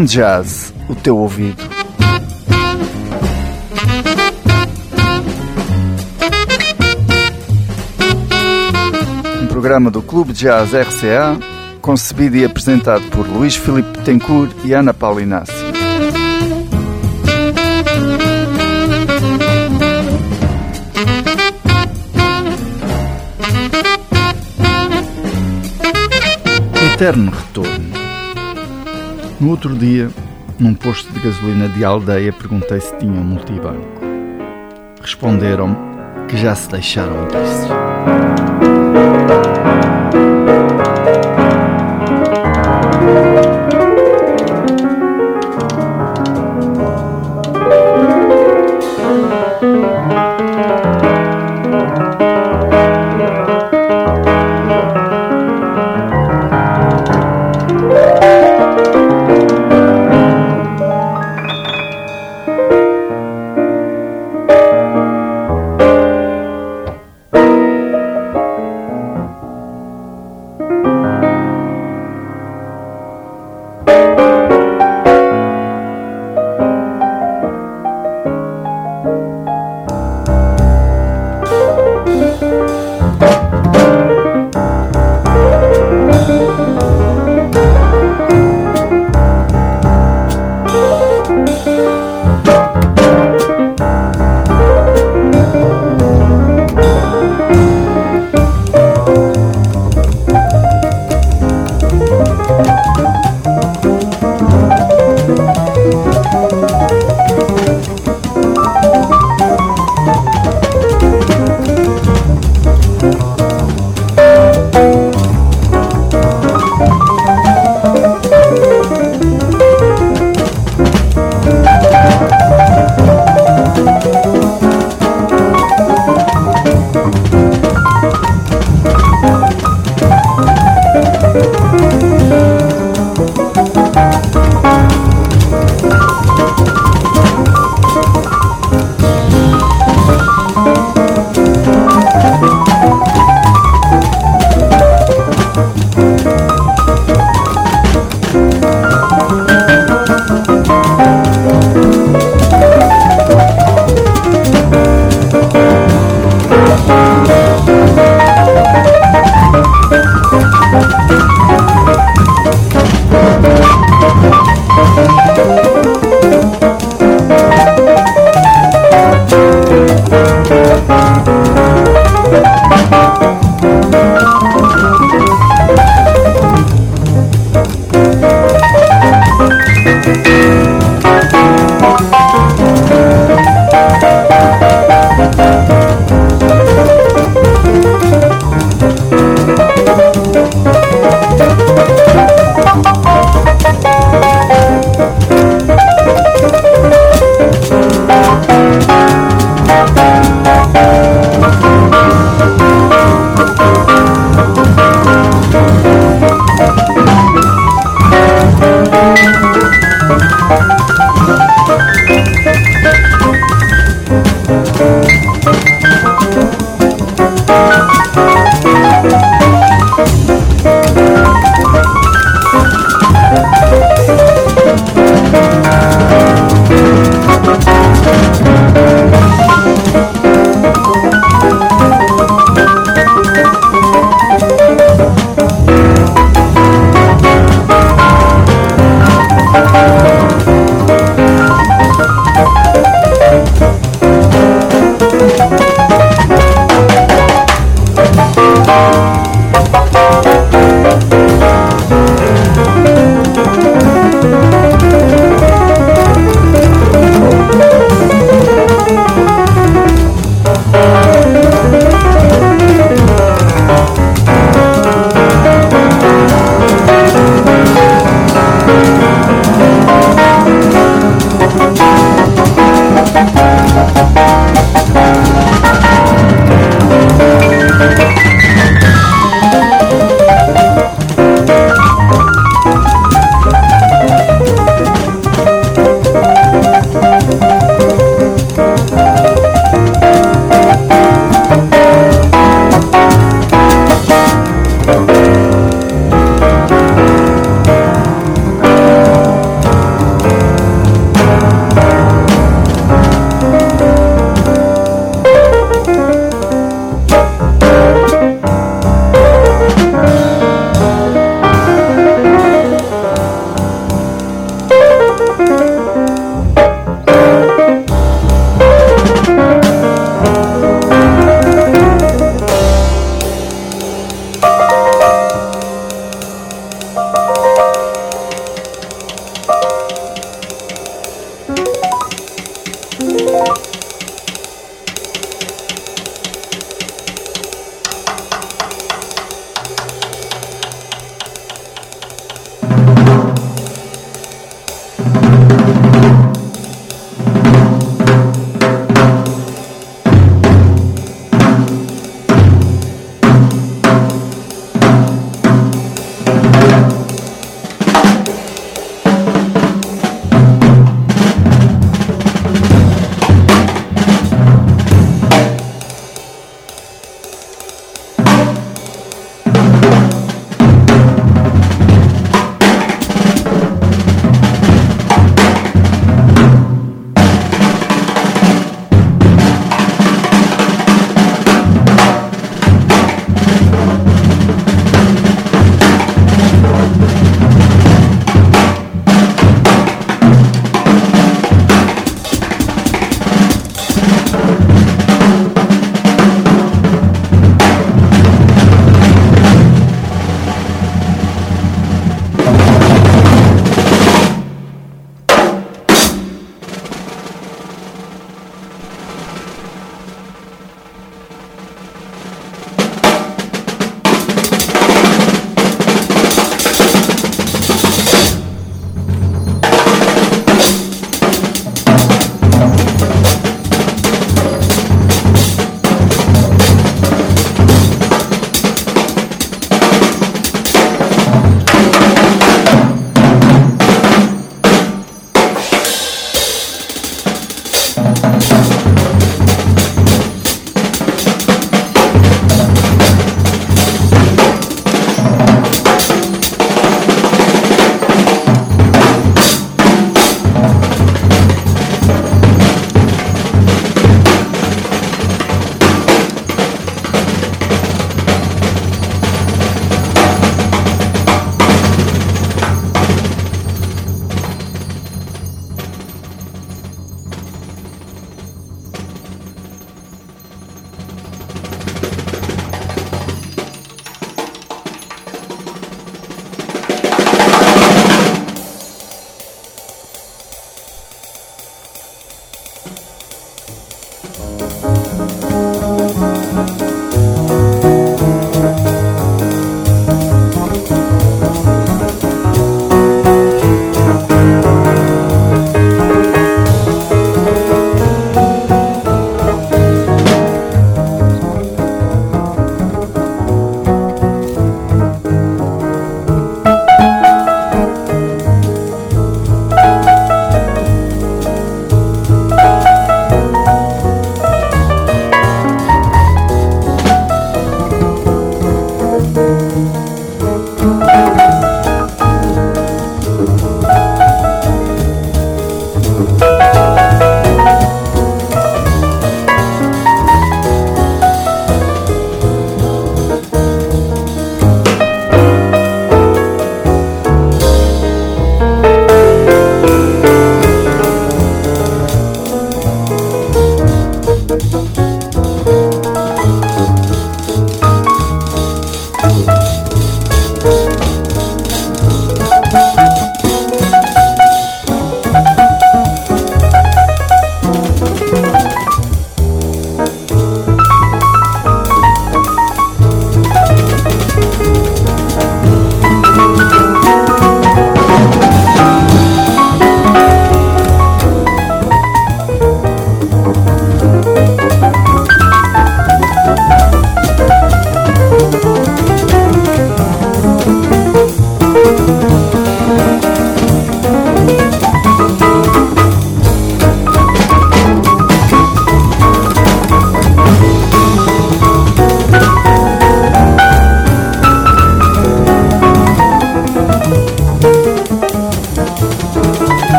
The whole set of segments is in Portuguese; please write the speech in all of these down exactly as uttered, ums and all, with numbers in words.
Com Jazz, o teu ouvido. Um programa do Clube Jazz R C A, concebido e apresentado por Luís Filipe Tencourt e Ana Paula Inácio. Eterno retorno. No outro dia, num posto de gasolina de aldeia, perguntei se tinham multibanco. Responderam-me que já se deixaram disso.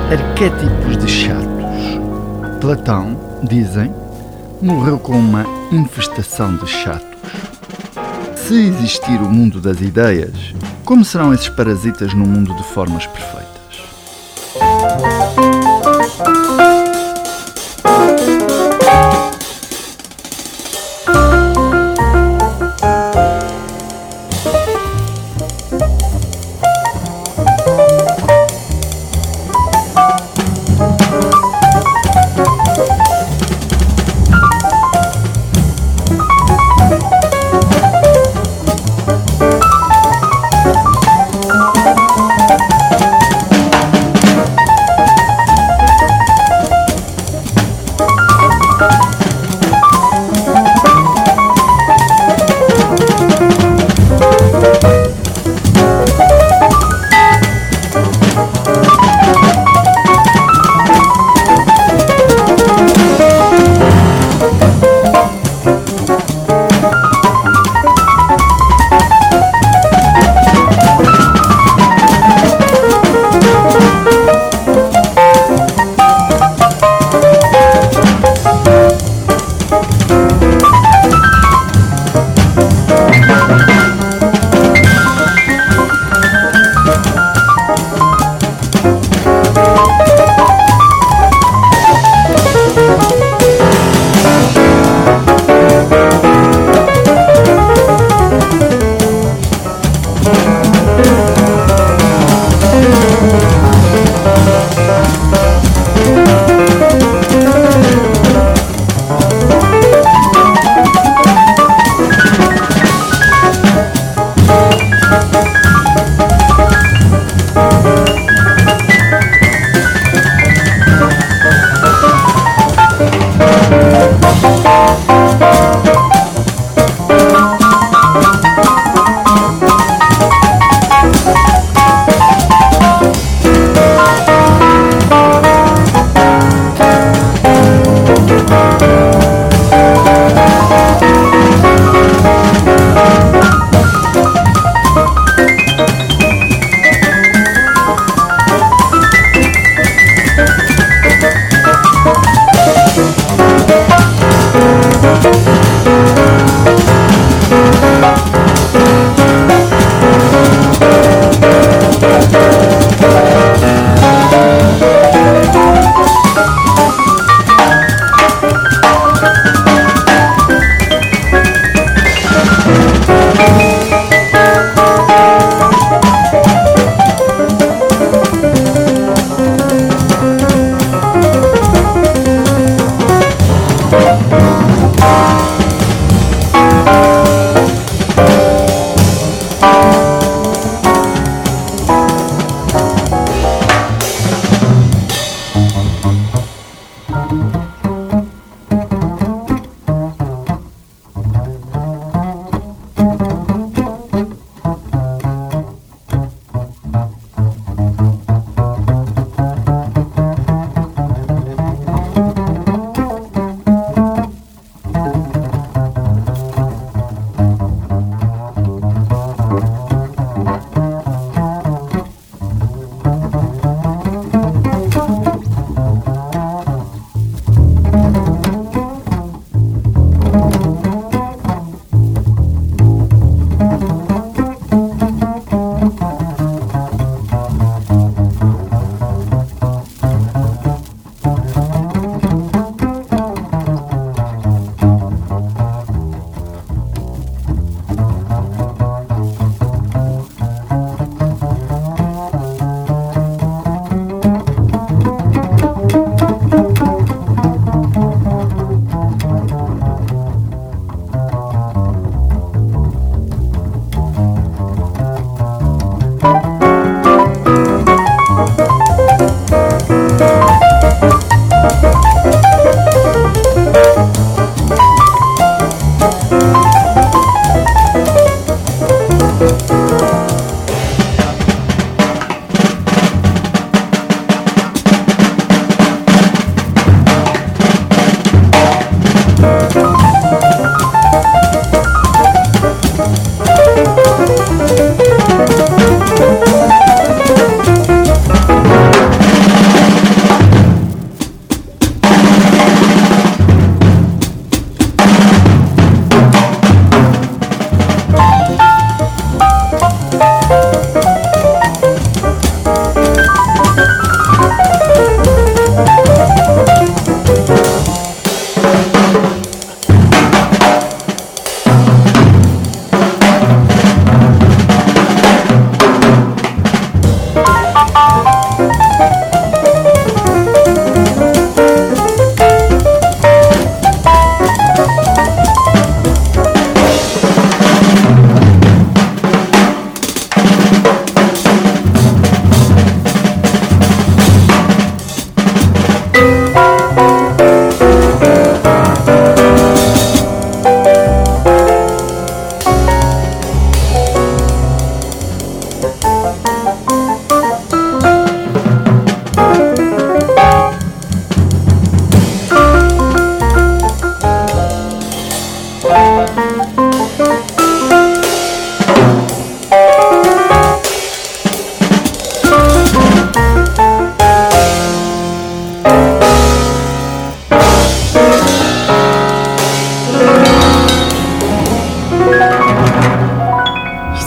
Arquétipos de chatos. Platão, dizem, morreu com uma infestação de chatos. Se existir o mundo das ideias, como serão esses parasitas no mundo de formas perfeitas?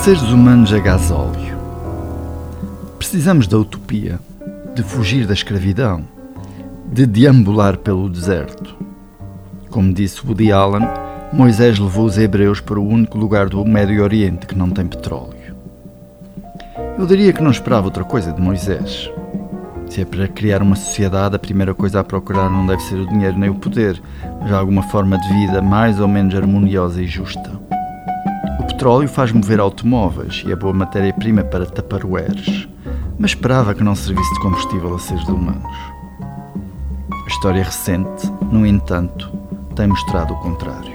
Seres humanos a gasóleo. Precisamos da utopia, de fugir da escravidão, de deambular pelo deserto. Como disse Woody Allen, Moisés levou os hebreus para o único lugar do Médio Oriente que não tem petróleo. Eu diria que não esperava outra coisa de Moisés. Se é para criar uma sociedade, a primeira coisa a procurar não deve ser o dinheiro nem o poder, mas alguma forma de vida mais ou menos harmoniosa e justa. O petróleo faz mover automóveis e é boa matéria-prima para tupperwares, mas esperava que não servisse de combustível a seres humanos. A história recente, no entanto, tem mostrado o contrário.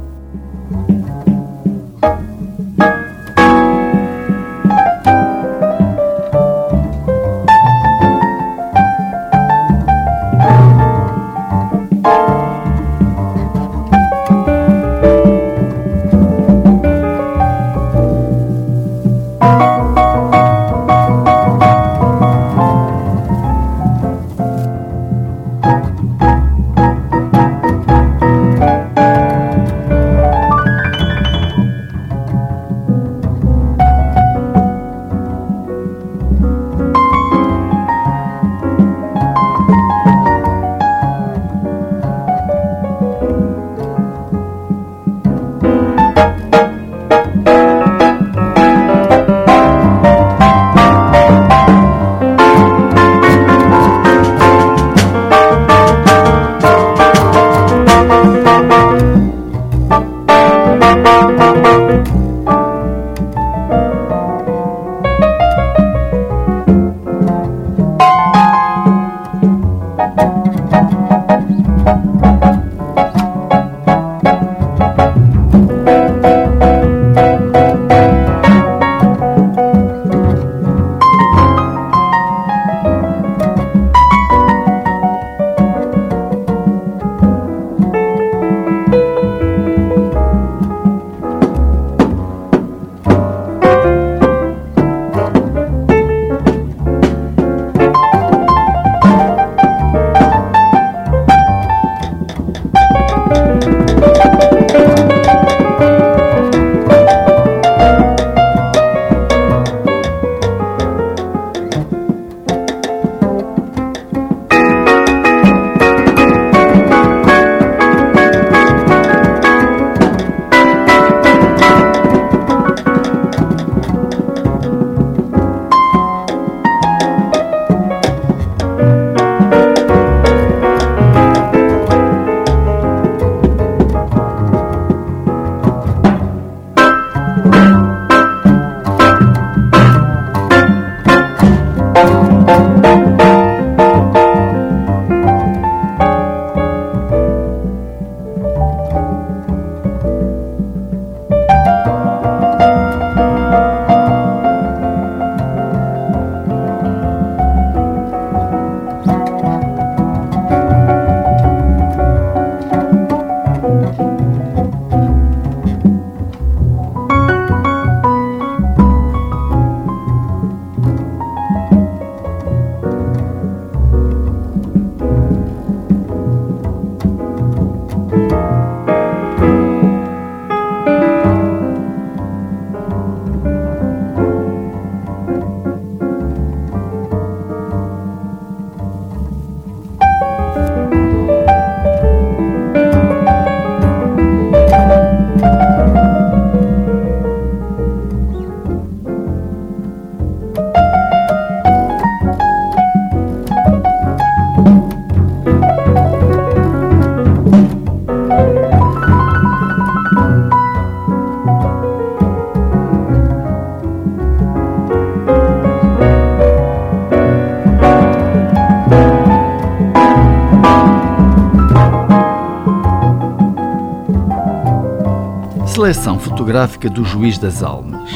Seleção fotográfica do Juiz das Almas.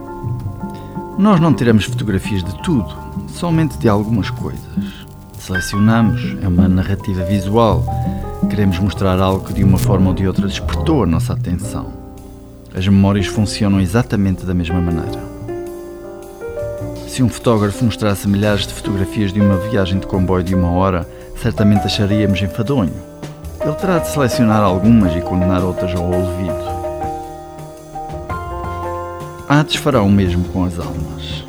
Nós não tiramos fotografias de tudo, somente de algumas coisas. Selecionamos, é uma narrativa visual. Queremos mostrar algo que de uma forma ou de outra despertou a nossa atenção. As memórias funcionam exatamente da mesma maneira. Se um fotógrafo mostrasse milhares de fotografias de uma viagem de comboio de uma hora, certamente acharíamos enfadonho. Ele terá de selecionar algumas e condenar outras ao olvido. Hades fará o mesmo com as almas.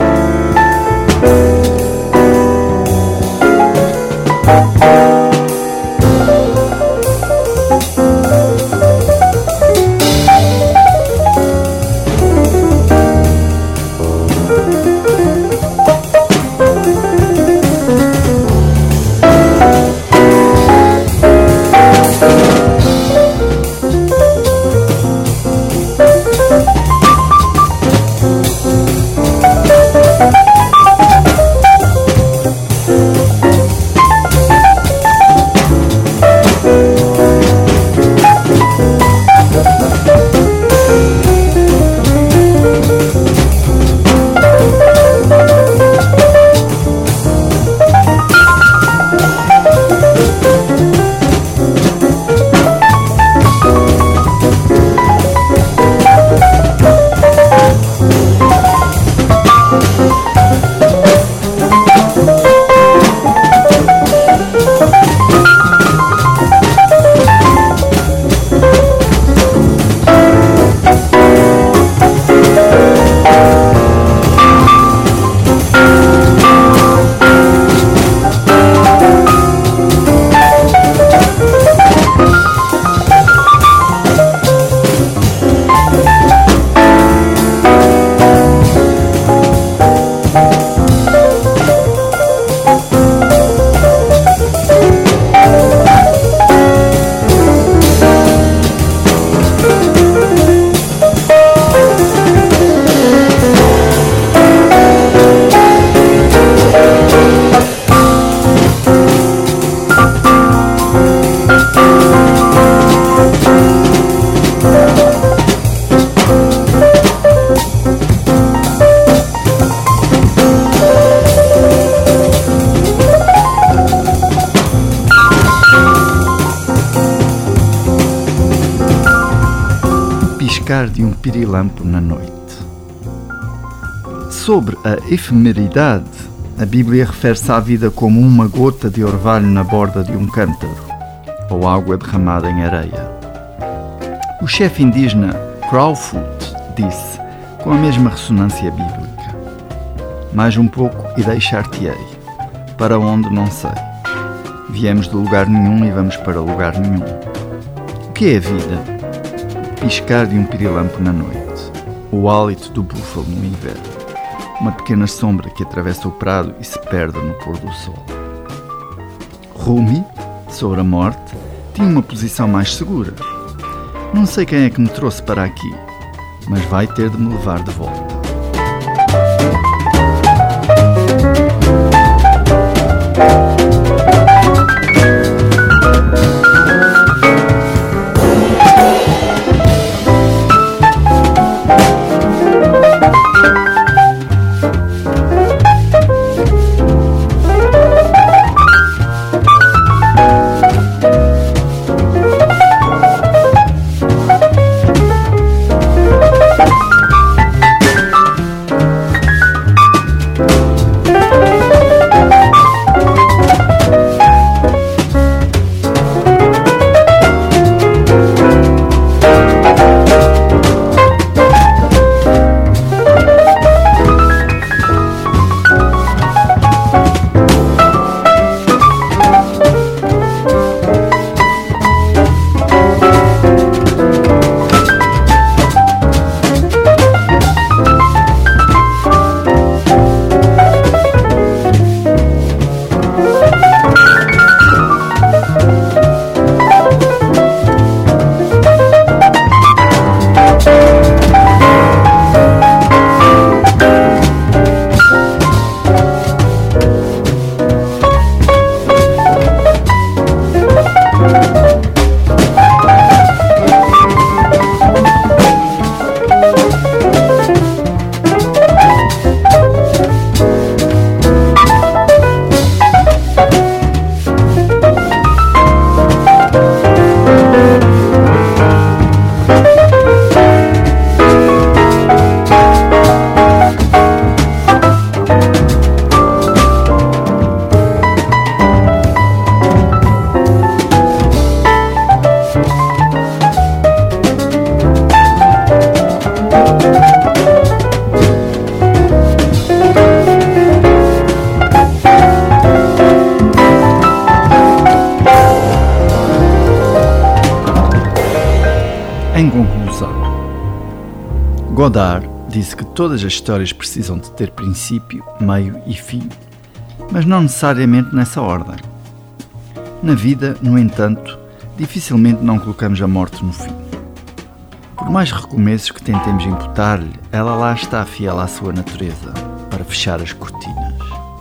De um pirilampo na noite. Sobre a efemeridade, a Bíblia refere-se à vida como uma gota de orvalho na borda de um cântaro, ou água derramada em areia. O chefe indígena Crowfoot disse, com a mesma ressonância bíblica: mais um pouco e deixar-te-ei, para onde não sei. Viemos de lugar nenhum e vamos para lugar nenhum. O que é a vida? Piscar de um pirilampo na noite, o hálito do búfalo no inverno, uma pequena sombra que atravessa o prado e se perde no pôr do sol. Rumi, sobre a morte, tinha uma posição mais segura. Não sei quem é que me trouxe para aqui, mas vai ter de me levar de volta. Godard disse que todas as histórias precisam de ter princípio, meio e fim, mas não necessariamente nessa ordem. Na vida, no entanto, dificilmente não colocamos a morte no fim. Por mais recomeços que tentemos imputar-lhe, ela lá está fiel à sua natureza, para fechar as cortinas.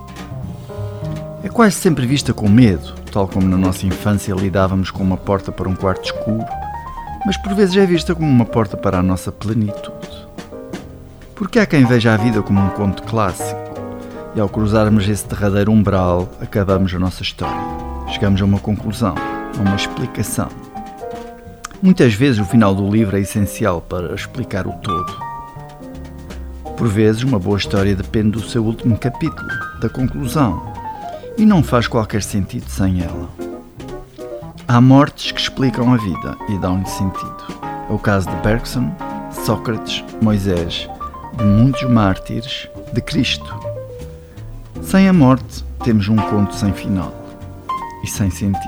É quase sempre vista com medo, tal como na nossa infância lidávamos com uma porta para um quarto escuro, mas por vezes é vista como uma porta para a nossa plenitude. Porque há quem veja a vida como um conto clássico, e ao cruzarmos esse derradeiro umbral, acabamos a nossa história. Chegamos a uma conclusão, a uma explicação. Muitas vezes o final do livro é essencial para explicar o todo. Por vezes uma boa história depende do seu último capítulo, da conclusão, e não faz qualquer sentido sem ela. Há mortes que explicam a vida e dão-lhe sentido. É o caso de Bergson, Sócrates, Moisés, de muitos mártires, de Cristo. Sem a morte, temos um conto sem final e sem sentido.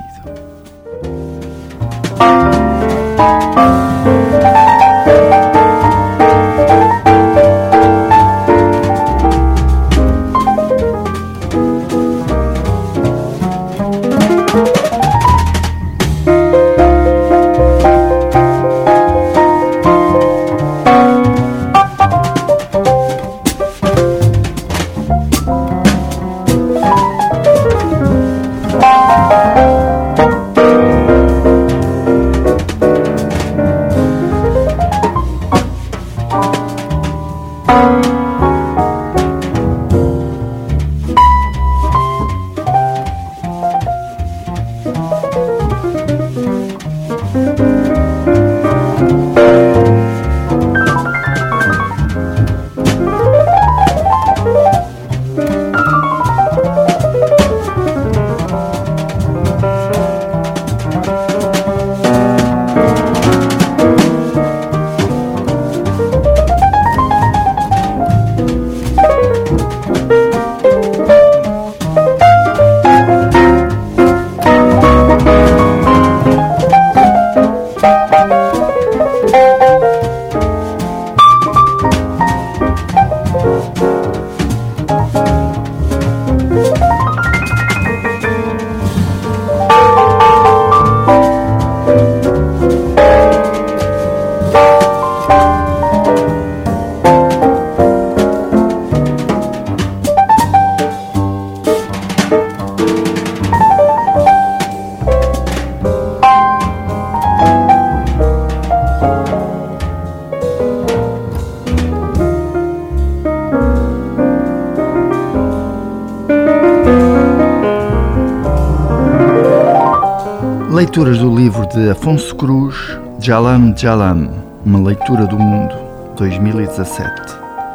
Leituras do livro de Afonso Cruz, Jalam Jalam, uma leitura do mundo, dois mil e dezassete.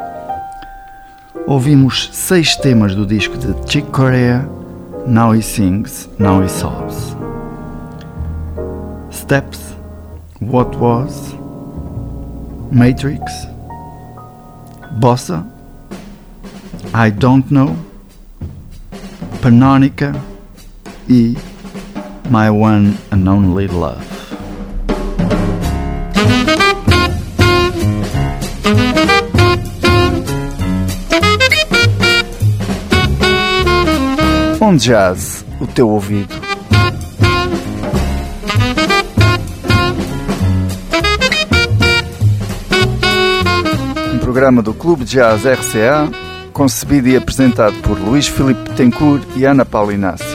Ouvimos seis temas do disco de Chick Corea, Now He Sings, Now He Sobs. Steps, What Was, Matrix, Bossa, I Don't Know, Pannonica e My One and Only Love. Um jazz, o teu ouvido. Um programa do Clube Jazz R C A, concebido e apresentado por Luís Filipe Tencourt e Ana Paula Inácio.